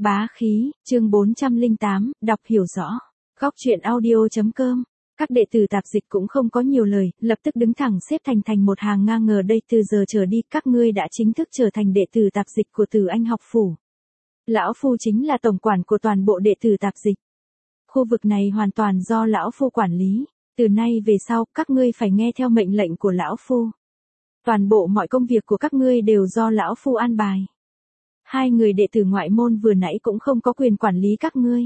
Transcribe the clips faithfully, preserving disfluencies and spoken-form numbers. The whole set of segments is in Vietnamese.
Bá khí, chương bốn trăm lẻ tám, đọc hiểu rõ. Góc truyện audio chấm com. Các đệ tử tạp dịch cũng không có nhiều lời, lập tức đứng thẳng xếp thành thành một hàng ngang ngờ đây từ giờ trở đi các ngươi đã chính thức trở thành đệ tử tạp dịch của Từ Anh học phủ. Lão Phu chính là tổng quản của toàn bộ đệ tử tạp dịch. Khu vực này hoàn toàn do Lão Phu quản lý, từ nay về sau các ngươi phải nghe theo mệnh lệnh của Lão Phu. Toàn bộ mọi công việc của các ngươi đều do Lão Phu an bài. Hai người đệ tử ngoại môn vừa nãy cũng không có quyền quản lý các ngươi.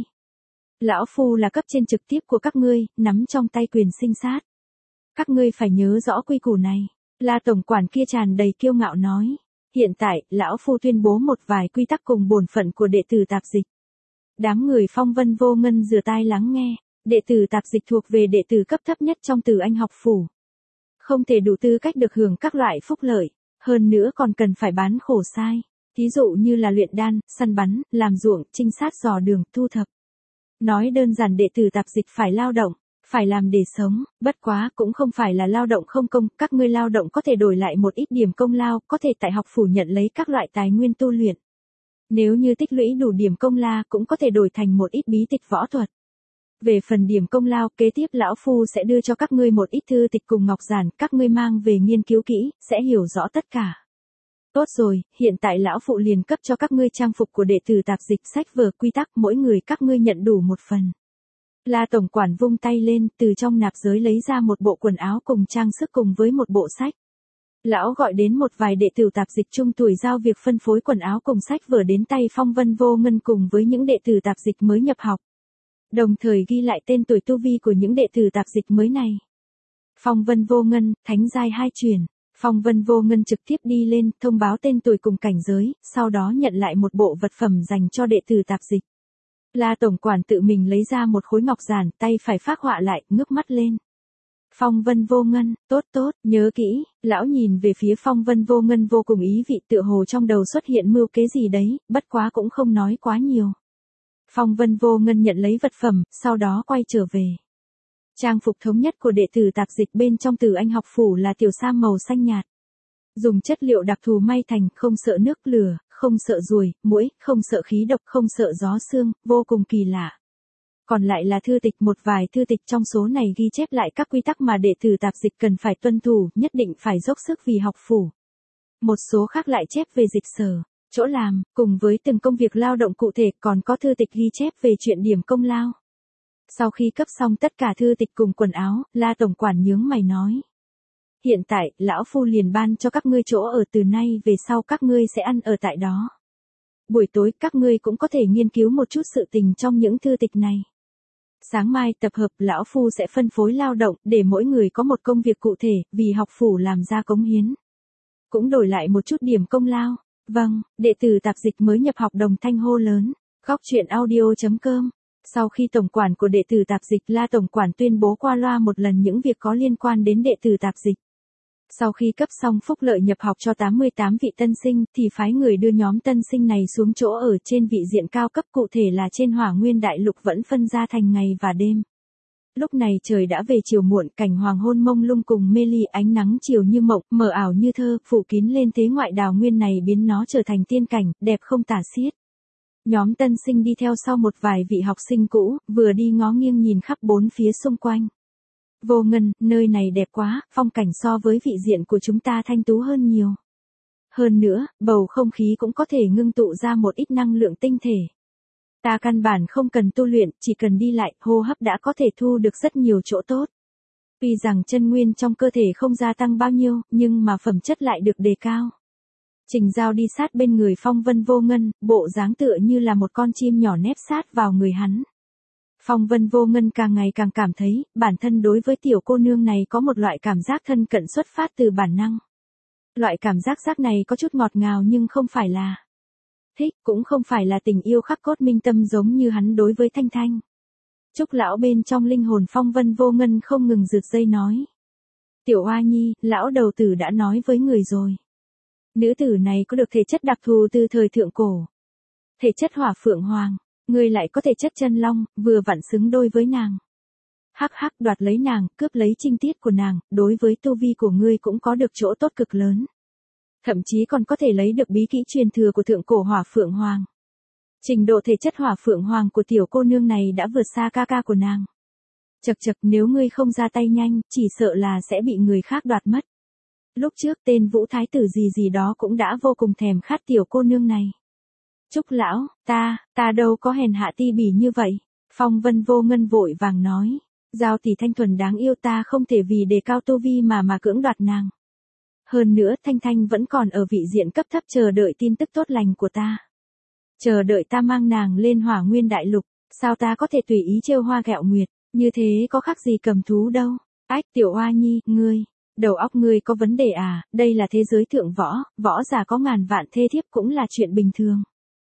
Lão Phu là cấp trên trực tiếp của các ngươi, nắm trong tay quyền sinh sát. Các ngươi phải nhớ rõ quy củ này. La tổng quản kia tràn đầy kiêu ngạo nói. Hiện tại, Lão Phu tuyên bố một vài quy tắc cùng bổn phận của đệ tử tạp dịch. Đám người phong vân vô ngân rửa tai lắng nghe. Đệ tử tạp dịch thuộc về đệ tử cấp thấp nhất trong Từ Anh học phủ. Không thể đủ tư cách được hưởng các loại phúc lợi. Hơn nữa còn cần phải bán khổ sai. Thí dụ như là luyện đan, săn bắn, làm ruộng, trinh sát dò đường, thu thập. Nói đơn giản đệ tử tạp dịch phải lao động, phải làm để sống, bất quá cũng không phải là lao động không công, các ngươi lao động có thể đổi lại một ít điểm công lao, có thể tại học phủ nhận lấy các loại tài nguyên tu luyện. Nếu như tích lũy đủ điểm công la cũng có thể đổi thành một ít bí tịch võ thuật. Về phần điểm công lao, kế tiếp Lão Phu sẽ đưa cho các ngươi một ít thư tịch cùng ngọc giản, các ngươi mang về nghiên cứu kỹ, sẽ hiểu rõ tất cả. Tốt rồi, hiện tại Lão Phụ liền cấp cho các ngươi trang phục của đệ tử tạp dịch sách vở quy tắc mỗi người các ngươi nhận đủ một phần. La tổng quản vung tay lên từ trong nạp giới lấy ra một bộ quần áo cùng trang sức cùng với một bộ sách. Lão gọi đến một vài đệ tử tạp dịch trung tuổi giao việc phân phối quần áo cùng sách vở đến tay phong vân vô ngân cùng với những đệ tử tạp dịch mới nhập học. Đồng thời ghi lại tên tuổi tu vi của những đệ tử tạp dịch mới này. Phong vân vô ngân, thánh giai hai truyền. Phong vân vô ngân trực tiếp đi lên, thông báo tên tuổi cùng cảnh giới, sau đó nhận lại một bộ vật phẩm dành cho đệ tử tạp dịch. La tổng quản tự mình lấy ra một khối ngọc giản, tay phải phác họa lại, ngước mắt lên. Phong vân vô ngân, tốt tốt, nhớ kỹ, lão nhìn về phía phong vân vô ngân vô cùng ý vị tựa hồ trong đầu xuất hiện mưu kế gì đấy, bất quá cũng không nói quá nhiều. Phong vân vô ngân nhận lấy vật phẩm, sau đó quay trở về. Trang phục thống nhất của đệ tử tạp dịch bên trong Từ Anh học phủ là tiểu sam màu xanh nhạt. Dùng chất liệu đặc thù may thành, không sợ nước lửa, không sợ ruồi, muỗi, không sợ khí độc, không sợ gió sương, vô cùng kỳ lạ. Còn lại là thư tịch, một vài thư tịch trong số này ghi chép lại các quy tắc mà đệ tử tạp dịch cần phải tuân thủ, nhất định phải dốc sức vì học phủ. Một số khác lại chép về dịch sở, chỗ làm, cùng với từng công việc lao động cụ thể, còn có thư tịch ghi chép về chuyện điểm công lao. Sau khi cấp xong tất cả thư tịch cùng quần áo, La tổng quản nhướng mày nói. Hiện tại, Lão Phu liền ban cho các ngươi chỗ ở, từ nay về sau các ngươi sẽ ăn ở tại đó. Buổi tối các ngươi cũng có thể nghiên cứu một chút sự tình trong những thư tịch này. Sáng mai tập hợp Lão Phu sẽ phân phối lao động để mỗi người có một công việc cụ thể, vì học phủ làm ra cống hiến. Cũng đổi lại một chút điểm công lao. Vâng, đệ tử tạp dịch mới nhập học đồng thanh hô lớn. Góc truyện audio chấm com. Sau khi tổng quản của đệ tử tạp dịch La tổng quản tuyên bố qua loa một lần những việc có liên quan đến đệ tử tạp dịch. Sau khi cấp xong phúc lợi nhập học cho tám mươi tám vị tân sinh thì phái người đưa nhóm tân sinh này xuống chỗ ở trên vị diện cao cấp, cụ thể là trên Hỏa Nguyên Đại Lục, vẫn phân ra thành ngày và đêm. Lúc này trời đã về chiều muộn, cảnh hoàng hôn mông lung cùng mê ly, ánh nắng chiều như mộng, mờ ảo như thơ, phủ kín lên thế ngoại đào nguyên này biến nó trở thành tiên cảnh, đẹp không tả xiết. Nhóm tân sinh đi theo sau một vài vị học sinh cũ, vừa đi ngó nghiêng nhìn khắp bốn phía xung quanh. Vô Ngân, nơi này đẹp quá, phong cảnh so với vị diện của chúng ta thanh tú hơn nhiều. Hơn nữa, bầu không khí cũng có thể ngưng tụ ra một ít năng lượng tinh thể. Ta căn bản không cần tu luyện, chỉ cần đi lại, hô hấp đã có thể thu được rất nhiều chỗ tốt. Tuy rằng chân nguyên trong cơ thể không gia tăng bao nhiêu, nhưng mà phẩm chất lại được đề cao. Trình Giao đi sát bên người Phong Vân Vô Ngân, bộ dáng tựa như là một con chim nhỏ nép sát vào người hắn. Phong Vân Vô Ngân càng ngày càng cảm thấy, bản thân đối với tiểu cô nương này có một loại cảm giác thân cận xuất phát từ bản năng. Loại cảm giác giác này có chút ngọt ngào nhưng không phải là thích, cũng không phải là tình yêu khắc cốt minh tâm giống như hắn đối với Thanh Thanh. Trúc lão bên trong linh hồn Phong Vân Vô Ngân không ngừng rực dây nói. Tiểu Oa Nhi, lão đầu tử đã nói với người rồi. Nữ tử này có được thể chất đặc thù từ thời thượng cổ. Thể chất hỏa phượng hoàng, ngươi lại có thể chất chân long, vừa vặn xứng đôi với nàng. Hắc hắc, đoạt lấy nàng, cướp lấy trinh tiết của nàng, đối với tu vi của ngươi cũng có được chỗ tốt cực lớn. Thậm chí còn có thể lấy được bí kỹ truyền thừa của thượng cổ hỏa phượng hoàng. Trình độ thể chất hỏa phượng hoàng của tiểu cô nương này đã vượt xa ca ca của nàng. Chật chật, nếu ngươi không ra tay nhanh, chỉ sợ là sẽ bị người khác đoạt mất. Lúc trước tên Vũ Thái tử gì gì đó cũng đã vô cùng thèm khát tiểu cô nương này. Trúc lão, ta, ta đâu có hèn hạ ti bỉ như vậy. Phong Vân Vô Ngân vội vàng nói. Giao tỷ thanh thuần đáng yêu, ta không thể vì đề cao tu vi mà mà cưỡng đoạt nàng. Hơn nữa Thanh Thanh vẫn còn ở vị diện cấp thấp chờ đợi tin tức tốt lành của ta. Chờ đợi ta mang nàng lên Hỏa Nguyên Đại Lục, sao ta có thể tùy ý trêu hoa ghẹo nguyệt, như thế có khác gì cầm thú đâu. Ách tiểu oa nhi, ngươi, đầu óc ngươi có vấn đề à, đây là thế giới thượng võ, võ giả có ngàn vạn thê thiếp cũng là chuyện bình thường.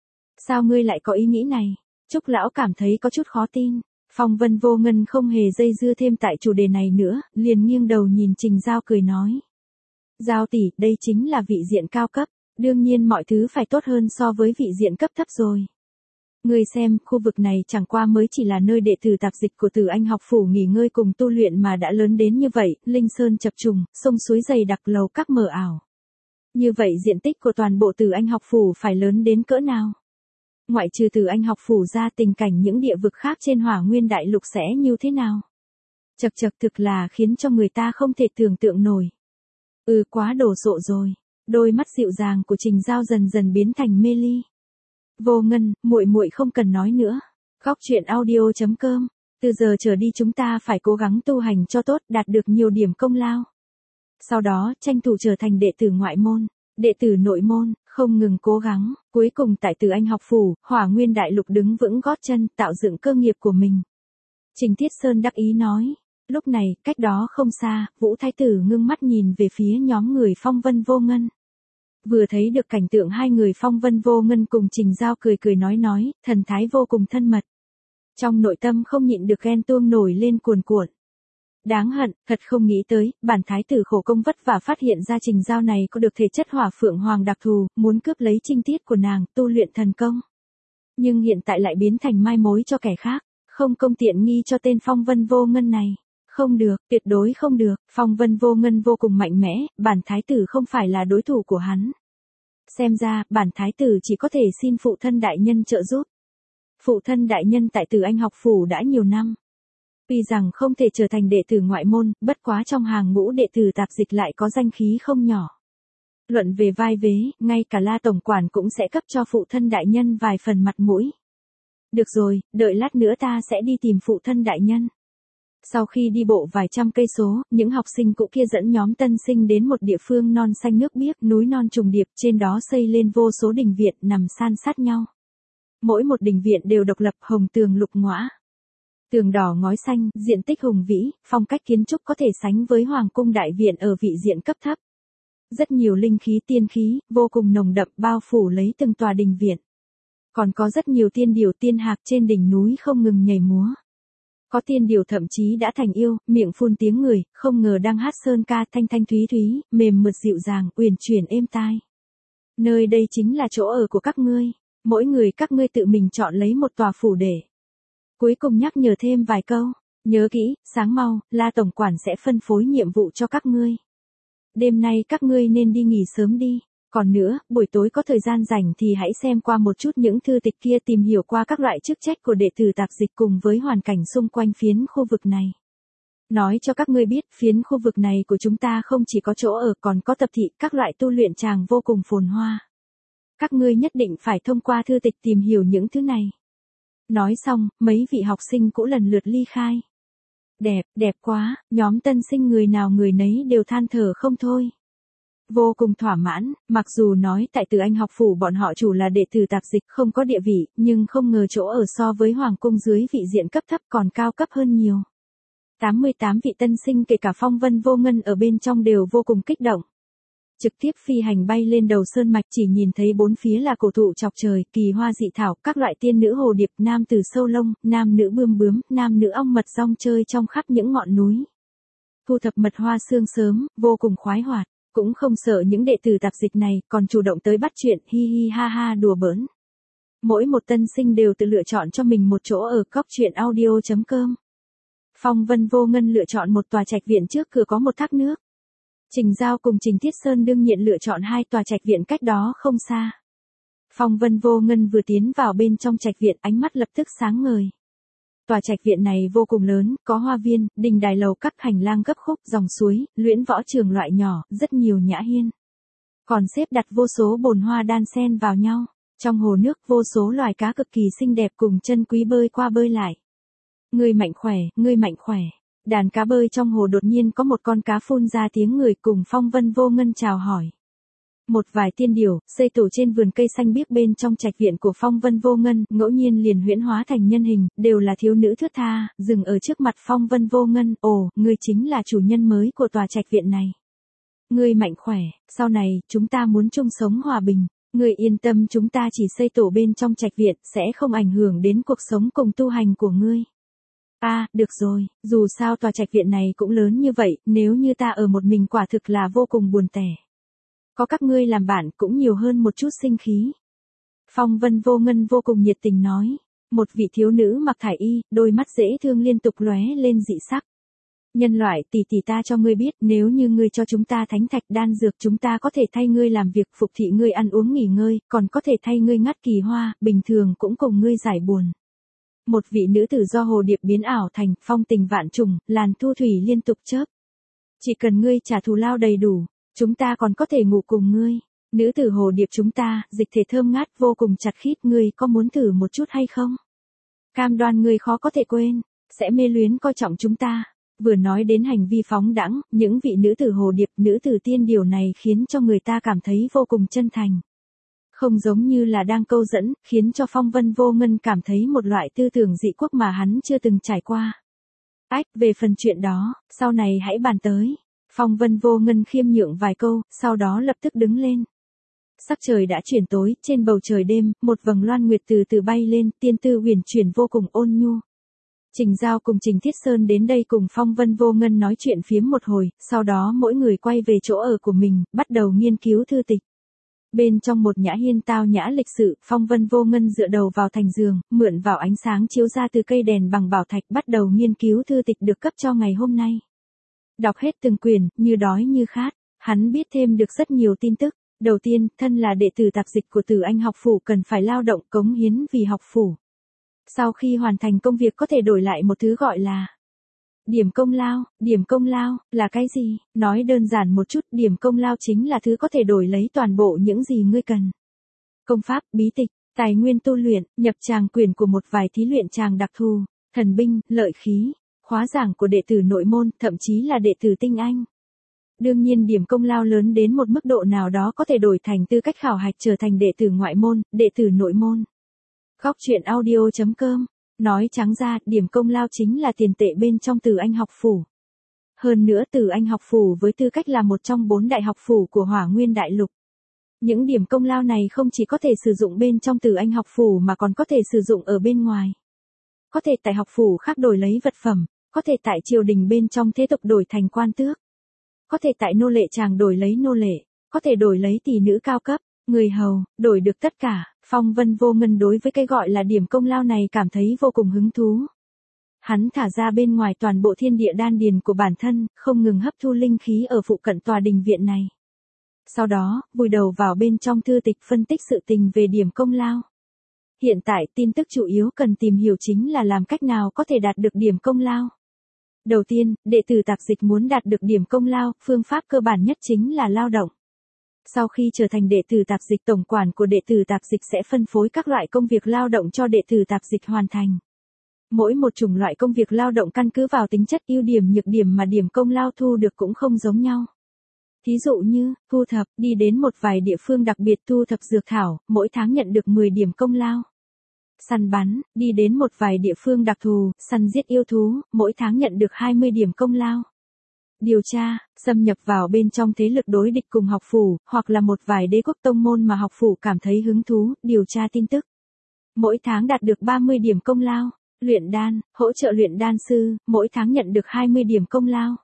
Sao ngươi lại có ý nghĩ này? Trúc lão cảm thấy có chút khó tin. Phong Vân Vô Ngân không hề dây dưa thêm tại chủ đề này nữa, liền nghiêng đầu nhìn Trình Giao cười nói. Giao tỷ, đây chính là vị diện cao cấp, đương nhiên mọi thứ phải tốt hơn so với vị diện cấp thấp rồi. Ngươi xem, khu vực này chẳng qua mới chỉ là nơi đệ tử tạp dịch của Từ Anh học phủ nghỉ ngơi cùng tu luyện mà đã lớn đến như vậy, linh sơn chập trùng, sông suối dày đặc, lầu các mờ ảo. Như vậy diện tích của toàn bộ Từ Anh học phủ phải lớn đến cỡ nào? Ngoại trừ Từ Anh học phủ ra, tình cảnh những địa vực khác trên Hỏa Nguyên Đại Lục sẽ như thế nào? Chật chật, thực là khiến cho người ta không thể tưởng tượng nổi. Ừ, quá đồ sộ rồi. Đôi mắt dịu dàng của Trình Giao dần dần biến thành mê ly. Vô Ngân, muội muội không cần nói nữa. Góc truyện audio chấm com. Từ giờ trở đi chúng ta phải cố gắng tu hành cho tốt, đạt được nhiều điểm công lao. Sau đó, tranh thủ trở thành đệ tử ngoại môn, đệ tử nội môn, không ngừng cố gắng, cuối cùng tại Từ Anh học phủ, Hỏa Nguyên Đại Lục đứng vững gót chân, tạo dựng cơ nghiệp của mình. Trình Thiết Sơn đắc ý nói. Lúc này, cách đó không xa, Vũ Thái tử ngưng mắt nhìn về phía nhóm người Phong Vân Vô Ngân. Vừa thấy được cảnh tượng hai người Phong Vân Vô Ngân cùng Trình Giao cười cười nói nói, thần thái vô cùng thân mật. Trong nội tâm không nhịn được ghen tuông nổi lên cuồn cuộn. Đáng hận, thật không nghĩ tới, bản thái tử khổ công vất vả phát hiện ra Trình Giao này có được thể chất hỏa phượng hoàng đặc thù, muốn cướp lấy trinh tiết của nàng, tu luyện thần công. Nhưng hiện tại lại biến thành mai mối cho kẻ khác, không công tiện nghi cho tên Phong Vân Vô Ngân này. Không được, tuyệt đối không được, Phong Vân Vô Ngân vô cùng mạnh mẽ, bản thái tử không phải là đối thủ của hắn. Xem ra, bản thái tử chỉ có thể xin phụ thân đại nhân trợ giúp. Phụ thân đại nhân tại Từ Anh học phủ đã nhiều năm. Tuy rằng không thể trở thành đệ tử ngoại môn, bất quá trong hàng ngũ đệ tử tạp dịch lại có danh khí không nhỏ. Luận về vai vế, ngay cả La tổng quản cũng sẽ cấp cho phụ thân đại nhân vài phần mặt mũi. Được rồi, đợi lát nữa ta sẽ đi tìm phụ thân đại nhân. Sau khi đi bộ vài trăm cây số, những học sinh cũ kia dẫn nhóm tân sinh đến một địa phương non xanh nước biếc, núi non trùng điệp, trên đó xây lên vô số đình viện nằm san sát nhau. Mỗi một đình viện đều độc lập, hồng tường lục ngõa. Tường đỏ ngói xanh, diện tích hùng vĩ, phong cách kiến trúc có thể sánh với hoàng cung đại viện ở vị diện cấp thấp. Rất nhiều linh khí tiên khí, vô cùng nồng đậm bao phủ lấy từng tòa đình viện. Còn có rất nhiều tiên điểu tiên hạc trên đỉnh núi không ngừng nhảy múa. Có tiên điều thậm chí đã thành yêu, miệng phun tiếng người, không ngờ đang hát sơn ca thanh thanh thúy thúy, mềm mượt dịu dàng, uyển chuyển êm tai. Nơi đây chính là chỗ ở của các ngươi, mỗi người các ngươi tự mình chọn lấy một tòa phủ để. Cuối cùng nhắc nhở thêm vài câu, nhớ kỹ, sáng mau, La tổng quản sẽ phân phối nhiệm vụ cho các ngươi. Đêm nay các ngươi nên đi nghỉ sớm đi. Còn nữa, buổi tối có thời gian rảnh thì hãy xem qua một chút những thư tịch kia, tìm hiểu qua các loại chức trách của đệ tử tạp dịch cùng với hoàn cảnh xung quanh phiến khu vực này. Nói cho các ngươi biết, phiến khu vực này của chúng ta không chỉ có chỗ ở còn có tập thị, các loại tu luyện tràng vô cùng phồn hoa. Các ngươi nhất định phải thông qua thư tịch tìm hiểu những thứ này. Nói xong, mấy vị học sinh cũ lần lượt ly khai. Đẹp, đẹp quá, nhóm tân sinh người nào người nấy đều than thở không thôi. Vô cùng thỏa mãn, mặc dù nói tại Từ Anh học phủ bọn họ chủ là đệ tử tạp dịch không có địa vị, nhưng không ngờ chỗ ở so với hoàng cung dưới vị diện cấp thấp còn cao cấp hơn nhiều. tám mươi tám vị tân sinh kể cả Phong Vân Vô Ngân ở bên trong đều vô cùng kích động. Trực tiếp phi hành bay lên đầu sơn mạch, chỉ nhìn thấy bốn phía là cổ thụ chọc trời, kỳ hoa dị thảo, các loại tiên nữ hồ điệp, nam tử sâu lông, nam nữ bươm bướm, nam nữ ong mật rong chơi trong khắp những ngọn núi. Thu thập mật hoa sương sớm, vô cùng khoái hoạt. Cũng không sợ những đệ tử tạp dịch này, còn chủ động tới bắt chuyện, hi hi ha ha đùa bỡn. Mỗi một tân sinh đều tự lựa chọn cho mình một chỗ ở. Góc truyện audio chấm com. Phong Vân Vô Ngân lựa chọn một tòa trạch viện trước cửa có một thác nước. Trình Giao cùng Trình Thiết Sơn đương nhiên lựa chọn hai tòa trạch viện cách đó không xa. Phong Vân Vô Ngân vừa tiến vào bên trong trạch viện, ánh mắt lập tức sáng ngời. Tòa trạch viện này vô cùng lớn, có hoa viên, đình đài lầu các, hành lang gấp khúc, dòng suối, luyện võ trường loại nhỏ, rất nhiều nhã hiên. Còn xếp đặt vô số bồn hoa đan xen vào nhau. Trong hồ nước vô số loài cá cực kỳ xinh đẹp cùng chân quý bơi qua bơi lại. Ngươi mạnh khỏe, ngươi mạnh khỏe. Đàn cá bơi trong hồ đột nhiên có một con cá phun ra tiếng người cùng Phong Vân Vô Ngân chào hỏi. Một vài tiên điểu, xây tổ trên vườn cây xanh biếc bên trong trạch viện của Phong Vân Vô Ngân, ngẫu nhiên liền huyễn hóa thành nhân hình, đều là thiếu nữ thướt tha, dừng ở trước mặt Phong Vân Vô Ngân, ồ, ngươi chính là chủ nhân mới của tòa trạch viện này. Ngươi mạnh khỏe, sau này, chúng ta muốn chung sống hòa bình. Ngươi yên tâm, chúng ta chỉ xây tổ bên trong trạch viện, sẽ không ảnh hưởng đến cuộc sống cùng tu hành của ngươi. A, à, được rồi, dù sao tòa trạch viện này cũng lớn như vậy, nếu như ta ở một mình quả thực là vô cùng buồn tẻ. Có các ngươi làm bạn cũng nhiều hơn một chút sinh khí. Phong Vân Vô Ngân vô cùng nhiệt tình nói. Một vị thiếu nữ mặc thải y, đôi mắt dễ thương liên tục lóe lên dị sắc. Nhân loại, tỷ tỷ ta cho ngươi biết, nếu như ngươi cho chúng ta thánh thạch đan dược, chúng ta có thể thay ngươi làm việc, phục thị ngươi ăn uống nghỉ ngơi, còn có thể thay ngươi ngắt kỳ hoa, bình thường cũng cùng ngươi giải buồn. Một vị nữ tử do hồ điệp biến ảo thành, phong tình vạn trùng, làn thu thủy liên tục chớp. Chỉ cần ngươi trả thù lao đầy đủ, chúng ta còn có thể ngủ cùng ngươi. Nữ tử hồ điệp chúng ta, dịch thể thơm ngát vô cùng chặt khít, ngươi có muốn thử một chút hay không? Cam đoan ngươi khó có thể quên, sẽ mê luyến coi trọng chúng ta. Vừa nói đến hành vi phóng đãng, những vị nữ tử hồ điệp, nữ tử tiên điều này khiến cho người ta cảm thấy vô cùng chân thành. Không giống như là đang câu dẫn, khiến cho Phong Vân Vô Ngân cảm thấy một loại tư tưởng dị quốc mà hắn chưa từng trải qua. Ách, về phần chuyện đó, sau này hãy bàn tới. Phong Vân Vô Ngân khiêm nhượng vài câu, sau đó lập tức đứng lên. Sắc trời đã chuyển tối, trên bầu trời đêm, một vầng loan nguyệt từ từ bay lên, tiên tư huyền chuyển vô cùng ôn nhu. Trình Giao cùng Trình Thiết Sơn đến đây cùng Phong Vân Vô Ngân nói chuyện phiếm một hồi, sau đó mỗi người quay về chỗ ở của mình, bắt đầu nghiên cứu thư tịch. Bên trong một nhã hiên tao nhã lịch sự, Phong Vân Vô Ngân dựa đầu vào thành giường, mượn vào ánh sáng chiếu ra từ cây đèn bằng bảo thạch, bắt đầu nghiên cứu thư tịch được cấp cho ngày hôm nay. Đọc hết từng quyển, như đói như khát, hắn biết thêm được rất nhiều tin tức. Đầu tiên, thân là đệ tử tạp dịch của Từ Anh học phủ cần phải lao động cống hiến vì học phủ. Sau khi hoàn thành công việc có thể đổi lại một thứ gọi là điểm công lao. Điểm công lao là cái gì? Nói đơn giản một chút, điểm công lao chính là thứ có thể đổi lấy toàn bộ những gì ngươi cần. Công pháp, bí tịch, tài nguyên tu luyện, nhập tràng quyền của một vài thí luyện tràng đặc thù, thần binh, lợi khí, khóa giảng của đệ tử nội môn, thậm chí là đệ tử tinh anh. Đương nhiên điểm công lao lớn đến một mức độ nào đó có thể đổi thành tư cách khảo hạch trở thành đệ tử ngoại môn, đệ tử nội môn. Góc truyện audio chấm com. Nói trắng ra, điểm công lao chính là tiền tệ bên trong Từ Anh học phủ. Hơn nữa Từ Anh học phủ với tư cách là một trong bốn đại học phủ của Hỏa Nguyên Đại Lục. Những điểm công lao này không chỉ có thể sử dụng bên trong Từ Anh học phủ mà còn có thể sử dụng ở bên ngoài. Có thể tại học phủ khác đổi lấy vật phẩm, có thể tại triều đình bên trong thế tục đổi thành quan tước. Có thể tại nô lệ tràng đổi lấy nô lệ, có thể đổi lấy tỷ nữ cao cấp, người hầu, đổi được tất cả. Phong Vân Vô Ngân đối với cái gọi là điểm công lao này cảm thấy vô cùng hứng thú. Hắn thả ra bên ngoài toàn bộ thiên địa đan điền của bản thân, không ngừng hấp thu linh khí ở phụ cận tòa đình viện này. Sau đó, vùi đầu vào bên trong thư tịch phân tích sự tình về điểm công lao. Hiện tại tin tức chủ yếu cần tìm hiểu chính là làm cách nào có thể đạt được điểm công lao. Đầu tiên, đệ tử tạp dịch muốn đạt được điểm công lao, phương pháp cơ bản nhất chính là lao động. Sau khi trở thành đệ tử tạp dịch, tổng quản của đệ tử tạp dịch sẽ phân phối các loại công việc lao động cho đệ tử tạp dịch hoàn thành. Mỗi một chủng loại công việc lao động căn cứ vào tính chất ưu điểm nhược điểm mà điểm công lao thu được cũng không giống nhau. Thí dụ như, thu thập, đi đến một vài địa phương đặc biệt thu thập dược thảo, mỗi tháng nhận được mười điểm công lao. Săn bắn, đi đến một vài địa phương đặc thù, săn giết yêu thú, mỗi tháng nhận được hai mươi điểm công lao. Điều tra, xâm nhập vào bên trong thế lực đối địch cùng học phủ, hoặc là một vài đế quốc tông môn mà học phủ cảm thấy hứng thú, điều tra tin tức. Mỗi tháng đạt được ba mươi điểm công lao. Luyện đan, hỗ trợ luyện đan sư, mỗi tháng nhận được hai mươi điểm công lao.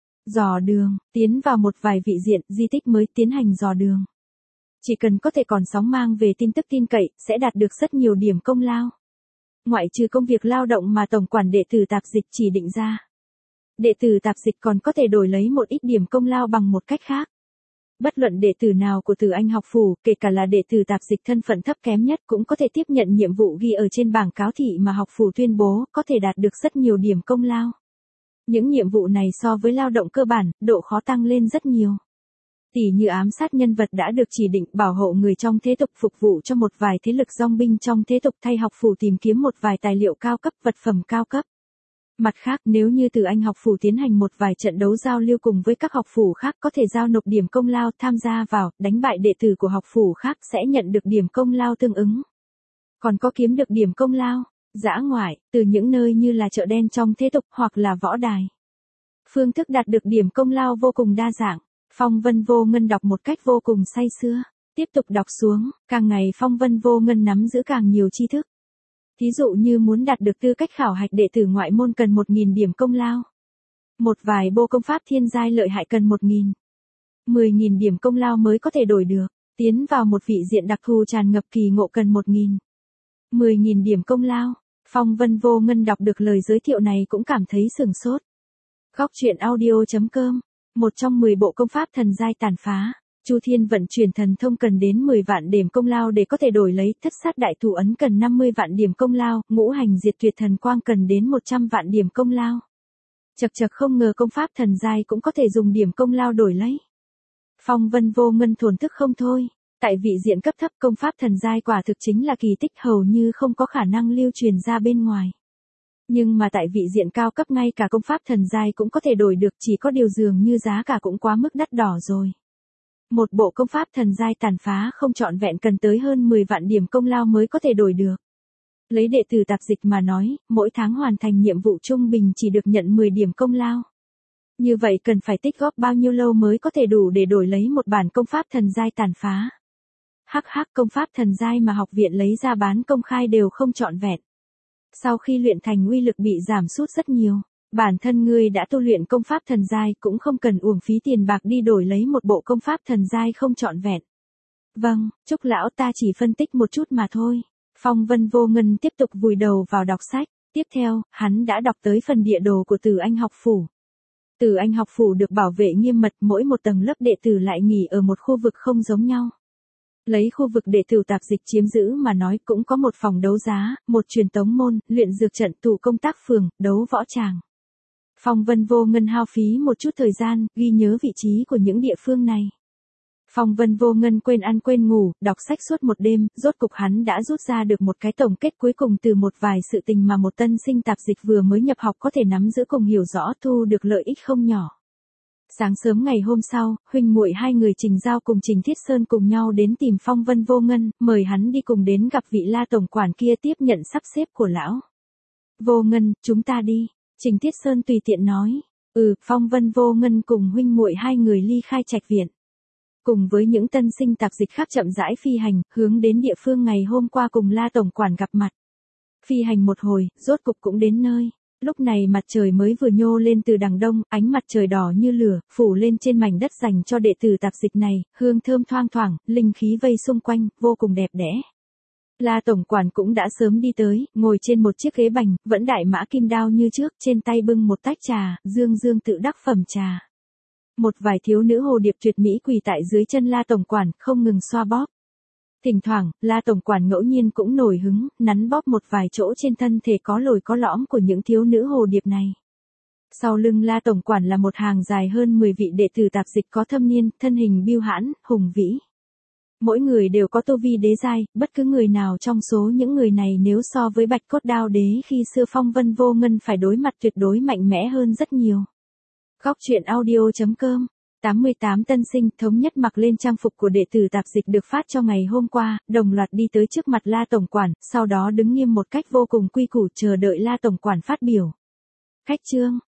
Dò đường, tiến vào một vài vị diện, di tích mới tiến hành dò đường. Chỉ cần có thể còn sóng mang về tin tức tin cậy, sẽ đạt được rất nhiều điểm công lao. Ngoại trừ công việc lao động mà tổng quản đệ tử tạp dịch chỉ định ra. Đệ tử tạp dịch còn có thể đổi lấy một ít điểm công lao bằng một cách khác. Bất luận đệ tử nào của Từ Anh học phủ, kể cả là đệ tử tạp dịch thân phận thấp kém nhất cũng có thể tiếp nhận nhiệm vụ ghi ở trên bảng cáo thị mà học phủ tuyên bố, có thể đạt được rất nhiều điểm công lao. Những nhiệm vụ này so với lao động cơ bản, độ khó tăng lên rất nhiều. Tỉ như ám sát nhân vật đã được chỉ định, bảo hộ người trong thế tục, phục vụ cho một vài thế lực dong binh trong thế tục, thay học phủ tìm kiếm một vài tài liệu cao cấp, vật phẩm cao cấp. Mặt khác, nếu như Từ Anh học phủ tiến hành một vài trận đấu giao lưu cùng với các học phủ khác, có thể giao nộp điểm công lao, tham gia vào, đánh bại đệ tử của học phủ khác sẽ nhận được điểm công lao tương ứng. Còn có kiếm được điểm công lao, dã ngoại, từ những nơi như là chợ đen trong thế tục hoặc là võ đài. Phương thức đạt được điểm công lao vô cùng đa dạng. Phong Vân Vô Ngân đọc một cách vô cùng say sưa, tiếp tục đọc xuống, càng ngày Phong Vân Vô Ngân nắm giữ càng nhiều tri thức. Thí dụ như muốn đạt được tư cách khảo hạch đệ tử ngoại môn cần một nghìn điểm công lao. Một vài bộ công pháp thiên giai lợi hại cần một nghìn. mười nghìn điểm công lao mới có thể đổi được. Tiến vào một vị diện đặc thù tràn ngập kỳ ngộ cần một nghìn. mười nghìn điểm công lao. Phong Vân Vô Ngân đọc được lời giới thiệu này cũng cảm thấy sửng sốt. Góc truyện audio chấm com. Một trong mười bộ công pháp thần giai tàn phá. Chu Thiên vận chuyển thần thông cần đến mười vạn điểm công lao để có thể đổi lấy, thất sát đại thủ ấn cần năm mươi vạn điểm công lao, ngũ hành diệt tuyệt thần quang cần đến một trăm vạn điểm công lao. Chậc chậc, không ngờ công pháp thần giai cũng có thể dùng điểm công lao đổi lấy. Phong Vân Vô Ngân thổn thức không thôi. Tại vị diện cấp thấp, công pháp thần giai quả thực chính là kỳ tích, hầu như không có khả năng lưu truyền ra bên ngoài. Nhưng mà tại vị diện cao cấp ngay cả công pháp thần giai cũng có thể đổi được, chỉ có điều dường như giá cả cũng quá mức đắt đỏ rồi. Một bộ công pháp thần giai tàn phá không trọn vẹn cần tới hơn mười vạn điểm công lao mới có thể đổi được. Lấy đệ tử tạp dịch mà nói, mỗi tháng hoàn thành nhiệm vụ trung bình chỉ được nhận mười điểm công lao. Như vậy cần phải tích góp bao nhiêu lâu mới có thể đủ để đổi lấy một bản công pháp thần giai tàn phá. Hắc hắc, công pháp thần giai mà học viện lấy ra bán công khai đều không trọn vẹn. Sau khi luyện thành uy lực bị giảm sút rất nhiều. Bản thân ngươi đã tu luyện công pháp thần giai cũng không cần uổng phí tiền bạc đi đổi lấy một bộ công pháp thần giai không trọn vẹn. Vâng, Trúc lão, ta chỉ phân tích một chút mà thôi. Phong Vân Vô Ngân tiếp tục vùi đầu vào đọc sách. Tiếp theo, hắn đã đọc tới phần địa đồ của Từ Anh học phủ. Từ Anh học phủ được bảo vệ nghiêm mật, mỗi một tầng lớp đệ tử lại nghỉ ở một khu vực không giống nhau. Lấy khu vực đệ tử tạp dịch chiếm giữ mà nói, cũng có một phòng đấu giá, một truyền tống môn, luyện dược trận, tụ công tác phường, đấu võ tràng. Phong Vân Vô Ngân hao phí một chút thời gian, ghi nhớ vị trí của những địa phương này. Phong Vân Vô Ngân quên ăn quên ngủ, đọc sách suốt một đêm, rốt cục hắn đã rút ra được một cái tổng kết cuối cùng từ một vài sự tình mà một tân sinh tạp dịch vừa mới nhập học có thể nắm giữ cùng hiểu rõ, thu được lợi ích không nhỏ. Sáng sớm ngày hôm sau, huynh muội hai người Trình Giao cùng Trình Thiết Sơn cùng nhau đến tìm Phong Vân Vô Ngân, mời hắn đi cùng đến gặp vị La tổng quản kia tiếp nhận sắp xếp của lão. Vô Ngân, chúng ta đi. Trình Thiết Sơn tùy tiện nói. Ừ, Phong Vân Vô Ngân cùng huynh muội hai người ly khai trạch viện. Cùng với những tân sinh tạp dịch khác chậm rãi phi hành, hướng đến địa phương ngày hôm qua cùng La tổng quản gặp mặt. Phi hành một hồi, rốt cục cũng đến nơi. Lúc này mặt trời mới vừa nhô lên từ đằng đông, ánh mặt trời đỏ như lửa, phủ lên trên mảnh đất dành cho đệ tử tạp dịch này, hương thơm thoang thoảng, linh khí vây xung quanh, vô cùng đẹp đẽ. La tổng quản cũng đã sớm đi tới, ngồi trên một chiếc ghế bành, vẫn đại mã kim đao như trước, trên tay bưng một tách trà, dương dương tự đắc phẩm trà. Một vài thiếu nữ hồ điệp tuyệt mỹ quỳ tại dưới chân La tổng quản, không ngừng xoa bóp. Thỉnh thoảng, La tổng quản ngẫu nhiên cũng nổi hứng, nắn bóp một vài chỗ trên thân thể có lồi có lõm của những thiếu nữ hồ điệp này. Sau lưng La tổng quản là một hàng dài hơn mười vị đệ tử tạp dịch có thâm niên, thân hình biêu hãn, hùng vĩ. Mỗi người đều có tu vi đế giai, bất cứ người nào trong số những người này nếu so với Bạch Cốt Đao đế khi xưa Phong Vân Vô Ngân phải đối mặt tuyệt đối mạnh mẽ hơn rất nhiều. Góc truyện audio chấm com. tám mươi tám tân sinh thống nhất mặc lên trang phục của đệ tử tạp dịch được phát cho ngày hôm qua, đồng loạt đi tới trước mặt La tổng quản, sau đó đứng nghiêm một cách vô cùng quy củ chờ đợi La tổng quản phát biểu. Khách trương,